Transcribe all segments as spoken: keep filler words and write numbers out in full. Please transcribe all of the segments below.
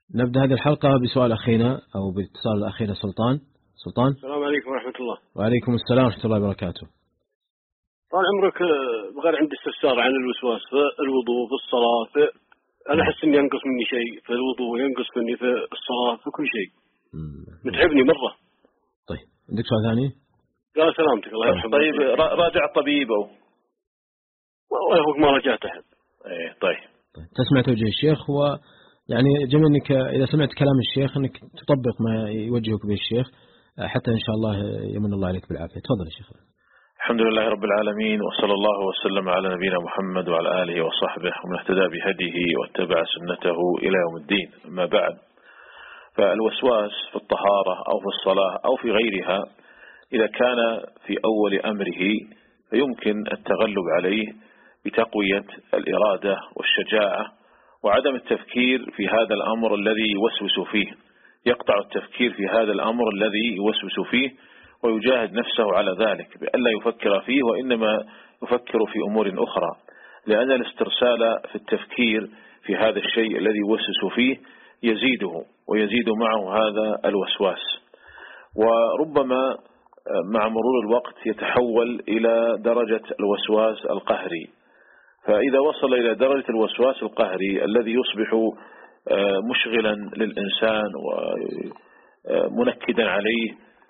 نبدأ هذه الحلقة بسؤال أخينا أو باتصال أخينا سلطان. سلطان. السلام عليكم ورحمة الله. وعليكم السلام ورحمة الله وبركاته. طال عمرك، بغير عندي استفسار عن الوسواس في الوضوء في الصلاة. في أنا أحس إني ينقص مني شيء في الوضوء، ينقص مني في الصلاة، في كل شيء. متعبني مرة. طيب عندك سؤال ثاني؟ لا سلامتك الله يرحمه. طيب راجع الطبيب أو والله هو ما رجعت أحد. إيه طيب. طيب تسمع توجيه الشيخ، ويعني جميل إنك إذا سمعت كلام الشيخ إنك تطبق ما يوجهك به الشيخ حتى إن شاء الله يمن الله عليك بالعافية. تفضل يا شيخ. الحمد لله رب العالمين، وصلى الله وسلم على نبينا محمد وعلى آله وصحبه ومن اهتدى بهديه واتبع سنته إلى يوم الدين. أما بعد، فالوسواس في الطهارة أو في الصلاة أو في غيرها إذا كان في أول أمره فيمكن التغلب عليه بتقوية الإرادة والشجاعة وعدم التفكير في هذا الأمر الذي يوسوس فيه. يقطع التفكير في هذا الأمر الذي يوسوس فيه ويجاهد نفسه على ذلك بأن لا يفكر فيه، وإنما يفكر في أمور أخرى، لأن الاسترسال في التفكير في هذا الشيء الذي يوسوس فيه يزيده ويزيد معه هذا الوسواس، وربما مع مرور الوقت يتحول إلى درجة الوسواس القهري. فإذا وصل إلى درجة الوسواس القهري الذي يصبح مشغلا للإنسان ومنكدا عليه،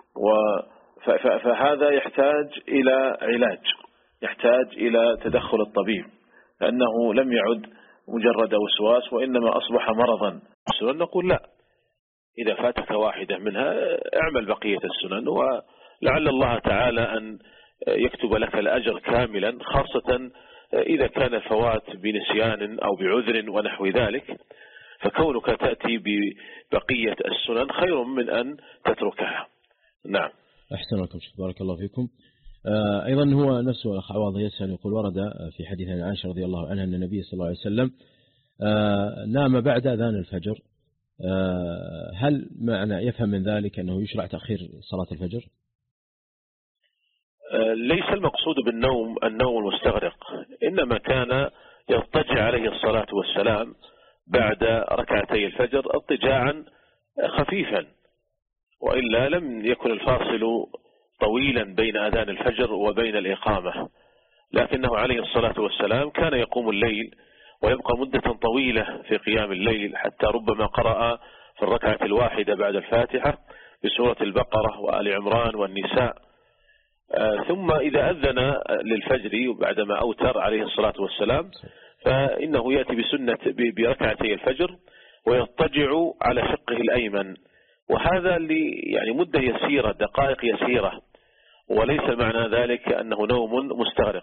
فهذا يحتاج إلى علاج، يحتاج إلى تدخل الطبيب، لأنه لم يعد مجرد وسواس وإنما أصبح مرضا. السنن نقول لا، إذا فاتك واحدة منها اعمل بقية السنن، ولعل الله تعالى أن يكتب لك الأجر كاملا، خاصة إذا كان الفوات بنسيان أو بعذر ونحو ذلك، فكونك تأتي ببقية السنن خير من أن تتركها. نعم. أحسن لكم شيخ، بارك الله فيكم. آه أيضا هو نفسه الأخ عواض يسأل يقول: ورد في حديث عن عائشة رضي الله عنها أن النبي صلى الله عليه وسلم آه نام بعد أذان الفجر. آه هل معنى يفهم من ذلك أنه يشرع تأخير صلاة الفجر؟ آه ليس المقصود بالنوم النوم المستغرق، إنما كان يضطجع عليه الصلاة والسلام بعد ركعتي الفجر اضطجاعا خفيفا، وإلا لم يكن الفاصل طويلا بين أذان الفجر وبين الإقامة، لكنه عليه الصلاة والسلام كان يقوم الليل ويبقى مدة طويلة في قيام الليل، حتى ربما قرأ في الركعة الواحدة بعد الفاتحة بسورة البقرة وآل عمران والنساء. آه ثم إذا أذن للفجر بعدما أوتر عليه الصلاة والسلام فإنه يأتي بسنة بركعتي الفجر ويضطجع على شقه الأيمن، وهذا اللي يعني مدة يسيرة، دقائق يسيرة، وليس معنى ذلك أنه نوم مستغرق.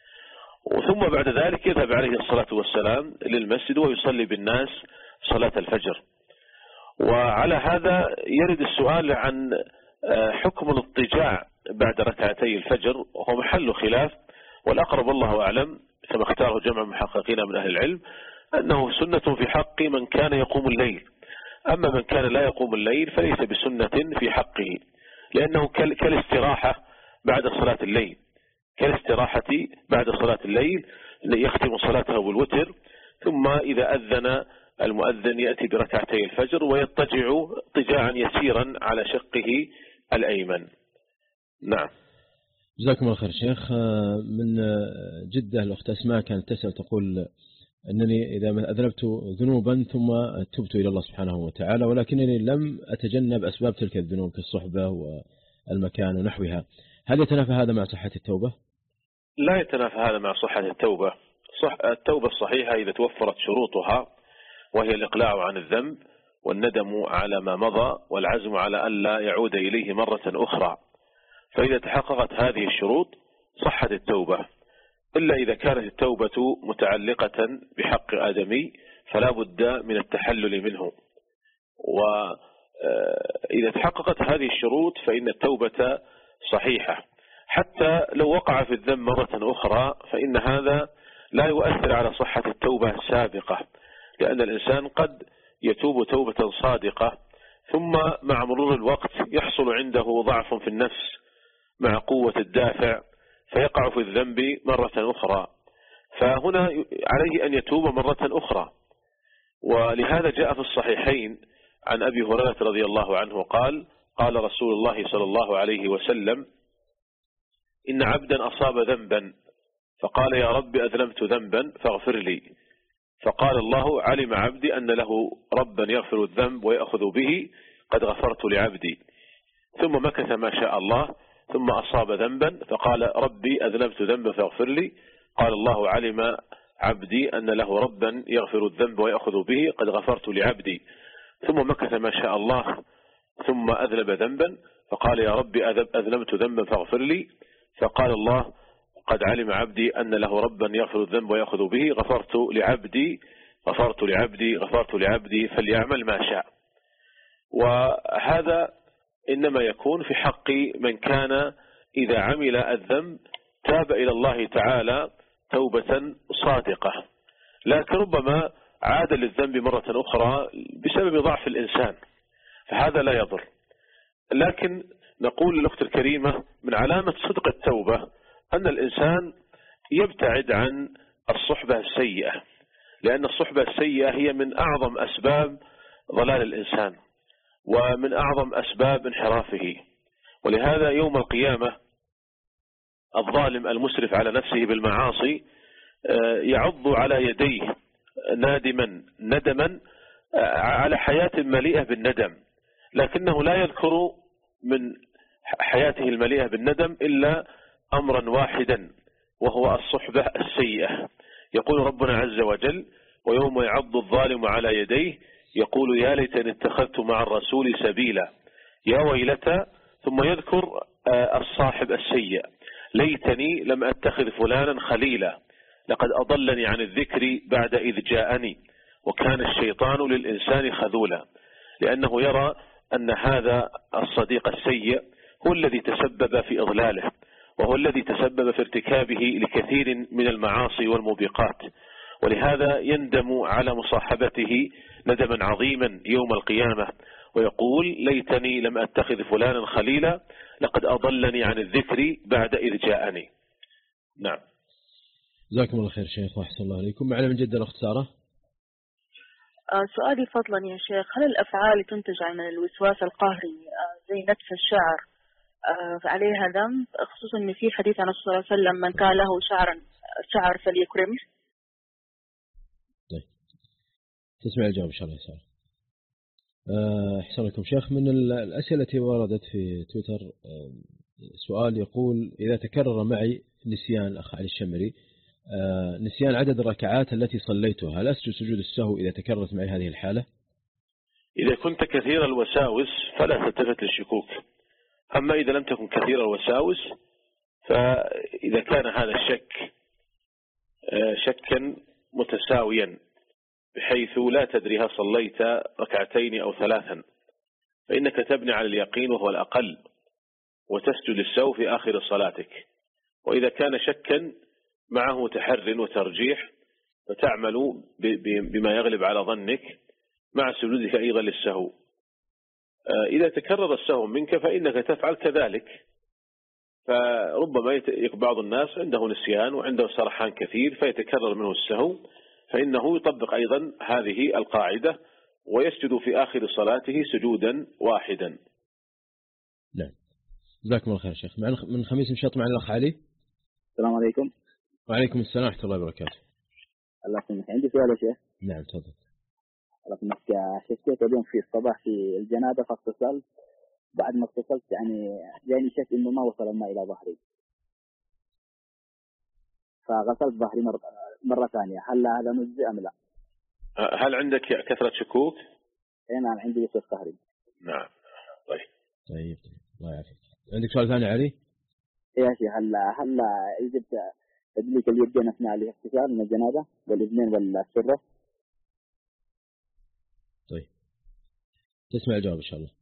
ثم بعد ذلك يذهب عليه الصلاة والسلام للمسجد ويصلي بالناس صلاة الفجر. وعلى هذا يرد السؤال عن حكم الاضطجاع بعد ركعتي الفجر، وهو محل خلاف، والأقرب الله أعلم كما اختاره جمع محققين من أهل العلم أنه سنة في حق من كان يقوم الليل، أما من كان لا يقوم الليل فليس بسنة في حقه، لأنه كالاستراحة بعد صلاة الليل، كالاستراحة بعد صلاة الليل يختم صلاته بالوتر، ثم إذا أذن المؤذن يأتي بركعتي الفجر ويضطجع اضطجاعا يسيرا على شقه الأيمن. نعم. جزاكم الله خير شيخ. من جدة الأخت أسماء كانت تسأل تقول أنني إذا أذنبت ذنوبا ثم تبت إلى الله سبحانه وتعالى، ولكنني لم أتجنب أسباب تلك الذنوب كالصحبة والمكان ونحوها، هل يتنافى هذا مع صحة التوبة؟ لا يتنافى هذا مع صحة التوبة. صح التوبة الصحيحة إذا توفرت شروطها، وهي الإقلاع عن الذنب والندم على ما مضى والعزم على أن لا يعود إليه مرة أخرى، فإذا تحققت هذه الشروط صحت التوبة. إلا إذا كانت التوبة متعلقة بحق آدمي فلا بد من التحلل منه، وإذا تحققت هذه الشروط فإن التوبة صحيحة. حتى لو وقع في الذنب مرة أخرى فإن هذا لا يؤثر على صحة التوبة السابقة، لأن الإنسان قد يتوب توبة صادقة ثم مع مرور الوقت يحصل عنده ضعف في النفس مع قوة الدافع فيقع في الذنب مرة أخرى، فهنا عليه أن يتوب مرة أخرى. ولهذا جاء في الصحيحين عن أبي هريرة رضي الله عنه قال قال رسول الله صلى الله عليه وسلم إن عبدا أصاب ذنبا فقال يا رب أذنبت ذنبا فاغفر لي، فقال الله علم عبدي أن له ربا يغفر الذنب ويأخذ به، قد غفرت لعبدي. ثم مكث ما شاء الله ثم أصاب ذنبا فقال ربي أذنبت ذنبا فاغفر لي، قال الله علم عبدي أن له ربا يغفر الذنب ويأخذ به، قد غفرت لعبدي. ثم مكث ما شاء الله ثم أذنب ذنبا فقال يا ربي أذنبت ذنبا فاغفر لي، فقال الله قد علم عبدي أن له ربا يغفر الذنب ويأخذ به، غفرت لعبدي غفرت لعبدي غفرت لعبدي فليعمل ما شاء. وهذا إنما يكون في حق من كان إذا عمل الذنب تاب إلى الله تعالى توبة صادقة، لكن ربما عاد للذنب مرة أخرى بسبب ضعف الإنسان، فهذا لا يضر. لكن نقول للأخت الكريمة من علامة صدق التوبة أن الإنسان يبتعد عن الصحبة السيئة، لأن الصحبة السيئة هي من أعظم أسباب ضلال الإنسان ومن أعظم أسباب انحرافه. ولهذا يوم القيامة الظالم المسرف على نفسه بالمعاصي يعض على يديه نادما ندما على حياة مليئة بالندم، لكنه لا يذكر من حياته المليئة بالندم إلا أمرا واحدا وهو الصحبة السيئة. يقول ربنا عز وجل ويوم يعض الظالم على يديه يقول يا ليتني اتخذت مع الرسول سبيلا يا ويلتى، ثم يذكر الصاحب السيء ليتني لم أتخذ فلانا خليلا لقد أضلني عن الذكر بعد إذ جاءني وكان الشيطان للإنسان خذولا، لأنه يرى أن هذا الصديق السيء هو الذي تسبب في إضلاله وهو الذي تسبب في ارتكابه لكثير من المعاصي والموبقات، ولهذا يندم على مصاحبته ندما عظيما يوم القيامة ويقول ليتني لم أتخذ فلانا خليلا لقد أضلني عن الذكر بعد إذ جاءني. نعم. جزاكم الله خير شيخ وأحسن الله عليكم. معنا من جدة الأخت سارة. آه سؤالي فضلا يا شيخ، هل الأفعال تنتج عن الوسواس القهري آه زي نتف الشعر آه عليها ذنب، خصوصا أن في حديث عن الرسول صلى الله عليه وسلم من كان له شعر شعر فليكرمه؟ طيب تسمع الجواب إن شاء الله يا سارة. أحسن لكم شيخ. من الأسئلة التي وردت في تويتر سؤال يقول إذا تكرر معي نسيان الأخ علي الشمري نسيان عدد الركعات التي صليتها، هل أسجد سجود السهو إذا تكررت معي هذه الحالة؟ إذا كنت كثير الوساوس فلا تلتفت للشكوك، أما إذا لم تكن كثير الوساوس فإذا كان هذا الشك شكا متساويا بحيث لا تدري هل صليت ركعتين أو ثلاثا فإنك تبني على اليقين وهو الأقل وتسجد السهو في آخر صلاتك. وإذا كان شكا معه تحر وترجيح فتعمل بما يغلب على ظنك مع سجودك أيضا للسهو. إذا تكرر السهو منك فإنك تفعل كذلك، فربما بعض الناس عنده نسيان وعنده سرحان كثير فيتكرر منه السهو، فإنه يطبق أيضا هذه القاعدة ويسجد في آخر صلاته سجودا واحدا. نعم. جزاكم الله خير شيخ. من خميس مشاط معنا الأخ علي. السلام عليكم. وعليكم السلام ورحمة الله وبركاته. الله يسلمك. عندي سؤال يا شيخ. نعم تفضل. الله يسلمك. شكيت اليوم في الصباح في الجنابة فاتصلت، بعد ما اتصلت يعني جاني شك إنه ما وصل الماء إلى ظهري، فغسلت ظهري مرة مرة ثانية، هل هذا مجزئ أم لا؟ هل عندك كثرة شكوك؟ إيه نعم عندي وسواس قهري. نعم. طيب. طيب الله يعافيك. عندك سؤال ثاني علي؟ إيه يا شيخ، هل هل يجب تدليك اليدين أثناء الاغتسال من الجنابة والإذنين والسرة؟ طيب تسمع الجواب إن شاء الله.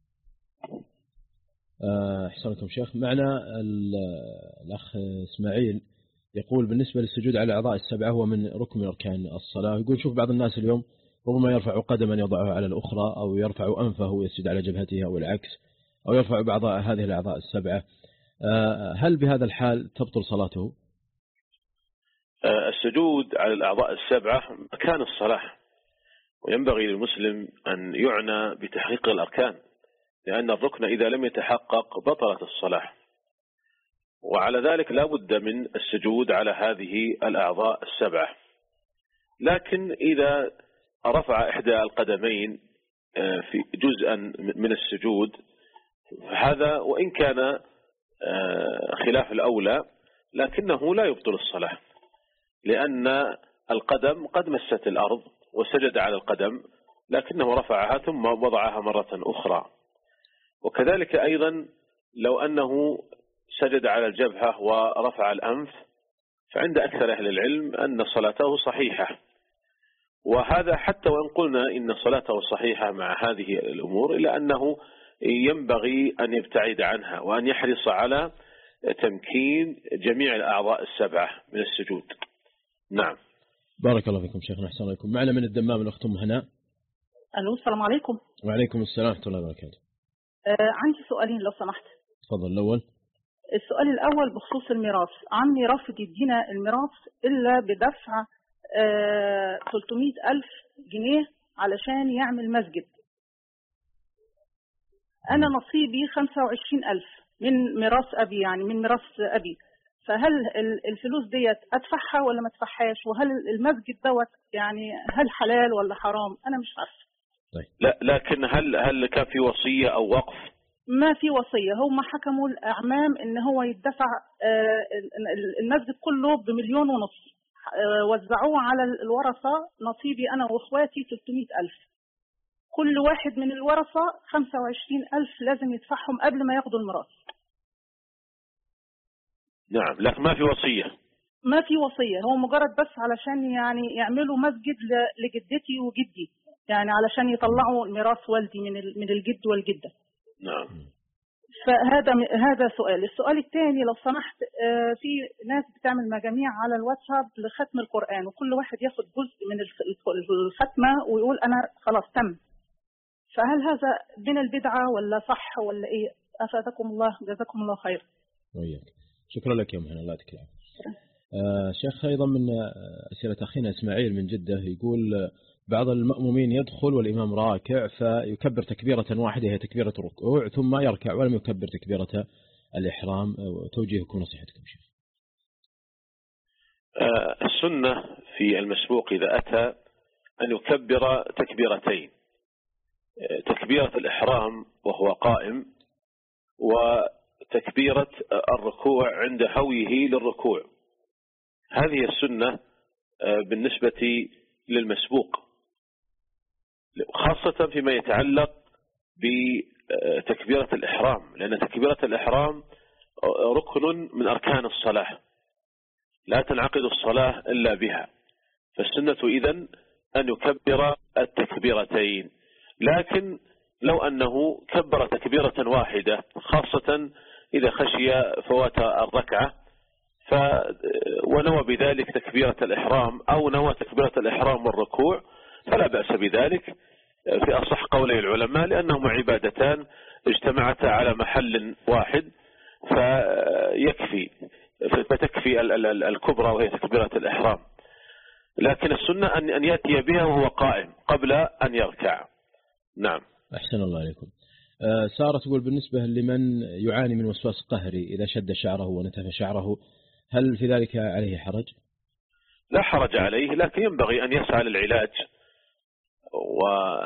أحسن لكم شيخ. معنا الأخ إسماعيل يقول بالنسبة للسجود على الأعضاء السبعة هو من ركن من أركان الصلاة. يقول شوف بعض الناس اليوم ربما يرفع قدما يضعها على الأخرى أو يرفع أنفه ويسجد على جبهتها أو العكس أو يرفع بعض هذه الأعضاء السبعة، هل بهذا الحال تبطل صلاته؟ السجود على الأعضاء السبعة مكان الصلاة، وينبغي للمسلم أن يعنى بتحقيق الأركان، لأن الركن إذا لم يتحقق بطلت الصلاة، وعلى ذلك لا بد من السجود على هذه الأعضاء السبعة. لكن إذا رفع إحدى القدمين في جزءا من السجود هذا وإن كان خلاف الأولى لكنه لا يبطل الصلاة، لأن القدم قد مست الأرض وسجد على القدم لكنه رفعها ثم وضعها مرة أخرى. وكذلك أيضا لو أنه سجد على الجبهة ورفع الأنف فعند أكثر أهل العلم أن صلاته صحيحة، وهذا حتى وإن قلنا إن صلاته صحيحة مع هذه الأمور إلا أنه ينبغي أن يبتعد عنها وأن يحرص على تمكين جميع الأعضاء السبعة من السجود. نعم. بارك الله فيكم شيخنا، أحسن عليكم. معنا من الدمام الأخت أم هناء. ألو، السلام عليكم. وعليكم السلام ورحمة الله وبركاته. آه عندي سؤالين لو سمحت. تفضل. الأول، السؤال الأول بخصوص الميراث. عمي رافض يدينا الميراث إلا بدفع آه ثلاثمائة ألف جنيه علشان يعمل مسجد. أنا نصيبي خمسة وعشرين ألف من ميراث أبي، يعني من ميراث أبي، فهل الفلوس ديت أدفعها ولا ما أدفعهاش؟ وهل المسجد دوت يعني هل حلال ولا حرام؟ أنا مش عارفة. طيب. لا لكن هل هل كان في وصية أو وقف؟ ما في وصية، هم حكموا الأعمام إن هو يدفع المسجد كله بمليون ونص، وزعوه على الورثة. نصيبي أنا وإخواتي ثلاثمائة ألف، كل واحد من الورثة خمسة وعشرين ألف لازم يدفعهم قبل ما ياخدوا الميراث. نعم، لكن ما في وصية. ما في وصية، هو مجرد بس علشان يعني يعملوا مسجد لجدتي وجدي، يعني علشان يطلعوا ميراث والدي من من الجد والجدة. نعم. فهذا هذا سؤال. السؤال الثاني لو سمحت، في ناس بتعمل مجاميع على الواتساب لختم القرآن، وكل واحد ياخد جزء من الختمة ويقول أنا خلاص تم، فهل هذا من البدعة ولا صح ولا إيه؟ أفادكم الله، جزاكم الله خير. وياك. شكرا لك يا مهنا، الله يعطيك العافية. آه شيخ، أيضا من أسئلة أخينا إسماعيل من جدة يقول بعض المأمومين يدخل والإمام راكع فيكبر تكبيرة واحدة هي تكبيرة الركوع ثم يركع ولم يكبر تكبيرة الإحرام، توجيهكم نصيحتكم شيخ. آه السنة في المسبوق إذا أتى أن يكبر تكبيرتين، تكبيرة الإحرام وهو قائم، وتكبيرة الركوع عند هويه للركوع. هذه السنة بالنسبة للمسبوق، خاصة فيما يتعلق بتكبيرة الإحرام، لأن تكبيرة الإحرام ركن من أركان الصلاة لا تنعقد الصلاة إلا بها، فالسنة إذن أن يكبر التكبيرتين. لكن لو أنه كبر تكبيرة واحدة خاصة إذا خشي فوات الركعة ف ونوى بذلك تكبيرة الإحرام أو نوى تكبيرة الإحرام والركوع فلا بأس بذلك في أصح قولي العلماء، لأنهما عبادتان اجتمعتا على محل واحد فيكفي فتكفي الكبرى وهي تكبيرة الإحرام. لكن السنة أن يأتي بها وهو قائم قبل أن يركع. نعم. أحسن الله عليكم. آه سارة تقول بالنسبة لمن يعاني من وسواس قهري إذا شد شعره ونتف شعره هل في ذلك عليه حرج؟ لا حرج عليه، لكن ينبغي أن يسعى للعلاج، و...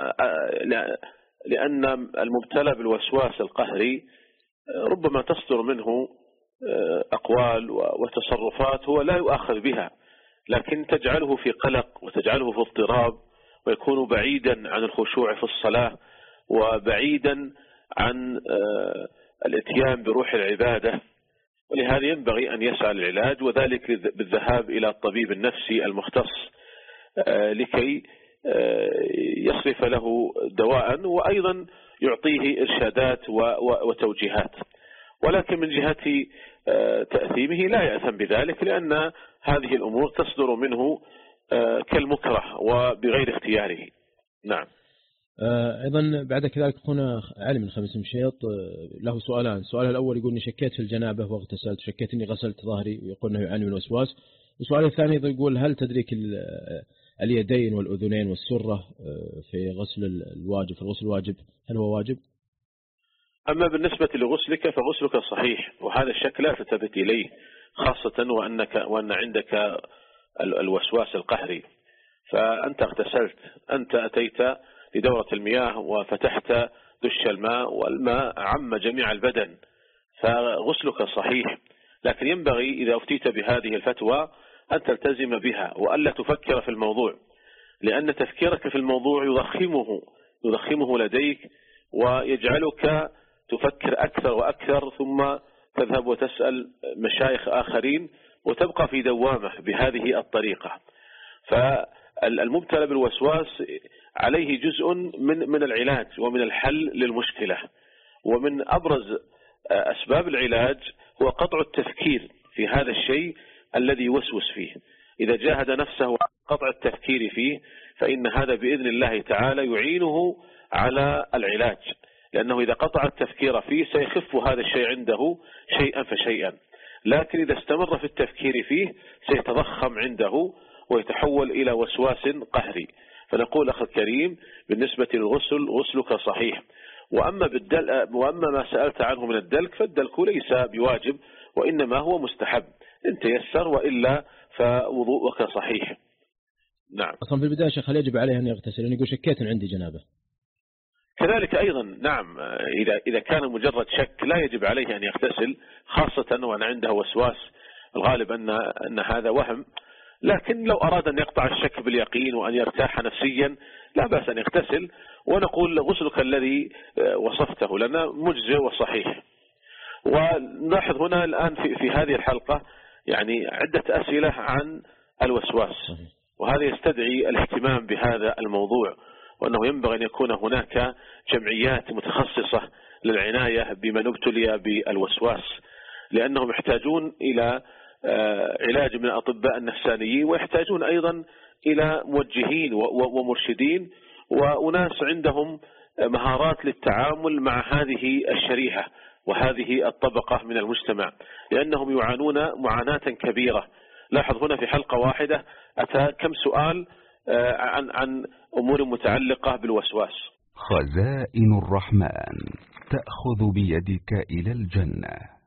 لأن المبتلى بالوسواس القهري ربما تصدر منه أقوال وتصرفات هو لا يؤخذ بها، لكن تجعله في قلق وتجعله في اضطراب ويكون بعيدا عن الخشوع في الصلاة وبعيدا عن الاتيان بروح العبادة. ولهذا ينبغي أن يسعى للعلاج، وذلك بالذهاب إلى الطبيب النفسي المختص لكي يصرف له دواء وأيضا يعطيه إرشادات وتوجيهات. ولكن من جهة تأثيمه لا يأثم بذلك، لأن هذه الأمور تصدر منه كالمكره وبغير اختياره. نعم. أيضا بعد كذلك أخونا علي من خميس مشيط له سؤالان. السؤال الأول يقول إني شكيت في الجنابة واغتسلت، شكيت إني غسلت ظهري ويقول إنه يعاني من وسواس. والسؤال الثاني يقول هل تدريك اليدين والأذنين والسرة في غسل الواجب في الغسل الواجب، هل هو واجب؟ أما بالنسبة لغسلك فغسلك صحيح، وهذا الشك لا تلتفت إليه، خاصة وأنك وأن عندك الوسواس القهري. فأنت اغتسلت، أنت أتيت لدورة المياه وفتحت دش الماء والماء عم جميع البدن، فغسلك صحيح. لكن ينبغي إذا أفتيت بهذه الفتوى أن تلتزم بها وألا تفكر في الموضوع، لأن تفكيرك في الموضوع يضخمه يضخمه لديك ويجعلك تفكر أكثر وأكثر، ثم تذهب وتسأل مشايخ آخرين وتبقى في دوامة بهذه الطريقة. فالمبتلى بالوسواس عليه جزء من من العلاج ومن الحل للمشكلة، ومن أبرز أسباب العلاج هو قطع التفكير في هذا الشيء الذي يوسوس فيه. إذا جاهد نفسه على قطع التفكير فيه فإن هذا بإذن الله تعالى يعينه على العلاج، لأنه إذا قطع التفكير فيه سيخف هذا الشيء عنده شيئا فشيئا. لكن إذا استمر في التفكير فيه سيتضخم عنده ويتحول إلى وسواس قهري. فنقول أخي الكريم بالنسبة للغسل غسلك صحيح. وأما, بالدل... وأما ما سألت عنه من الدلك فالدلك ليس بواجب وإنما هو مستحب إن تيسر، وإلا فوضوءك صحيح. نعم. أصلا في البداية شيخ هل يجب عليه أن يغتسل؟ يقول شكيت أن عندي جنابة. كذلك أيضا نعم، إذا إذا كان مجرد شك لا يجب عليه أن يغتسل، خاصة وأن عنده وسواس، الغالب أن أن هذا وهم. لكن لو أراد أن يقطع الشك باليقين وأن يرتاح نفسيا لا بأس أن يغتسل، ونقول غسلك الذي وصفته لنا مجزئ وصحيح. ونلاحظ هنا الآن في في هذه الحلقة يعني عدة أسئلة عن الوسواس، وهذا يستدعي الاهتمام بهذا الموضوع، وأنه ينبغي أن يكون هناك جمعيات متخصصة للعناية بمن ابتلي بالوسواس، لأنهم يحتاجون إلى علاج من الأطباء النفسانيين، ويحتاجون أيضا إلى موجهين ومرشدين وأناس عندهم مهارات للتعامل مع هذه الشريحة وهذه الطبقة من المجتمع، لأنهم يعانون معاناة كبيرة. لاحظ هنا في حلقة واحدة أتى كم سؤال عن عن أمور متعلقة بالوسواس. خزائن الرحمن تأخذ بيدك إلى الجنة.